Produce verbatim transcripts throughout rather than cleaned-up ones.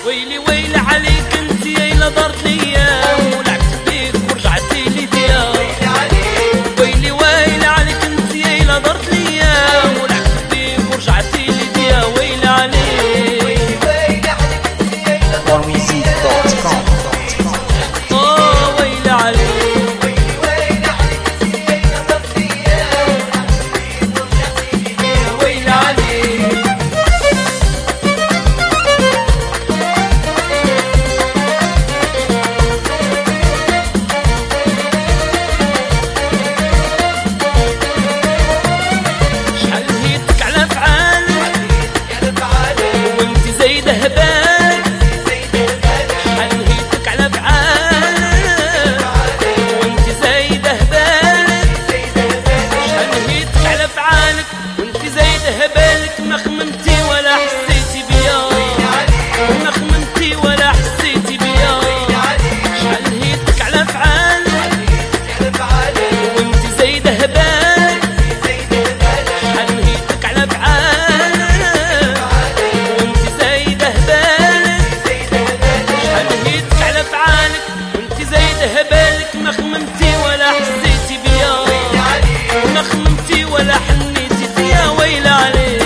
ويلي ويلي عليك انت يا الا دارت ليا ولعبت بيك ورجعتي لي ديا. ويلي ويلي عليك انت يا الا دارت ليا ولعبت بيك ورجعتي لي ديا. ويلي عليك ويلي ويلي عليك انت يا الا دارت ليا اه ويلي عليك ويلي ويلي عليك انت يا الا دارت ليا ولعبت بيك ورجعتي لي ديا. ويلي عليك ما خمنتي ولا حسيتي بيا ما خمنتي ولا حسيتي بيا. شحال نهيتك على فعالك وانت زايده هبالك. شحال نهيتك على فعالك وانت زايده هبالك. شحال نهيتك على فعالك وانت زايده هبالك. ما خمنتي ولا حسيتي بيا ما خمنتي ولا حنيتي فيا. ويلي عليك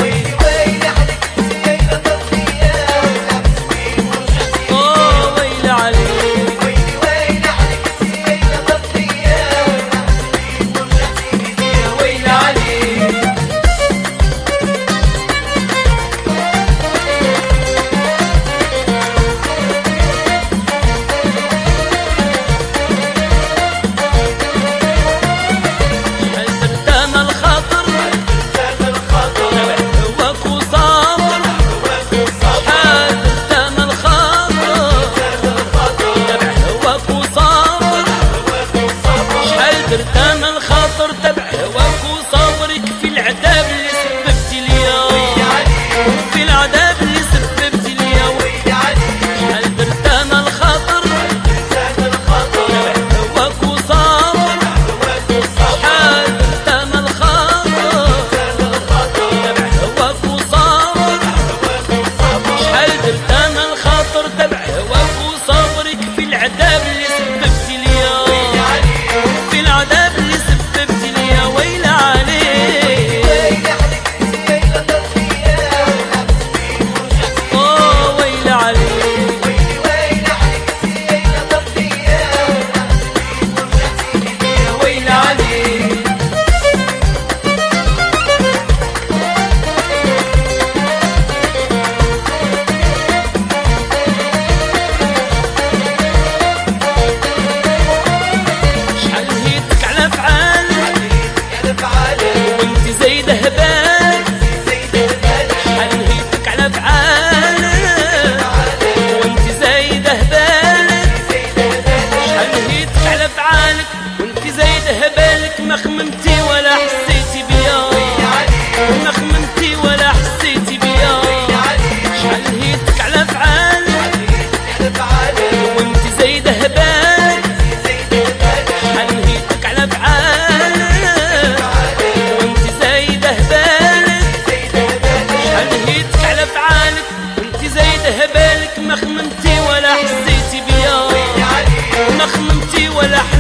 درتان الخاطر تبع هواك وصبرك في العذاب اللي سببتي ليا في العذاب اللي سببتي ليا. شحال درتان الخاطر تبع هواك وصبرك. شحال درتان الخاطر تبع هواك وصبرك. شحال درتان الخاطر تبع هواك وصبرك في العذاب اللي سببتي ليا في العذاب اللي سببتي ليا. ويلي عليك ويلي عليك انت يا الا دارت ليا اه ويلي عليك ويلي ويلي عليك انت يا الا دارت ليا ورجعتي لي ديا. ويلي عليك وانت زايده هبالك. شحال نهيتك على فعالك وانت زايده هبالك. شحال نهيتك على فعالك وانت زايده هبالك. ما خمنتي ولا حسيتي بيا ما خمنتي ولا حسيتي بيا. شحال نهيتك على فعالك وانت زايده هبالك. شحال نهيتك على فعالك وانت زايده هبالك. شحال نهيتك على فعالك وانت زايده هبالك. ما خمنتي ولا حسيتي بيا ما خمنتي ولا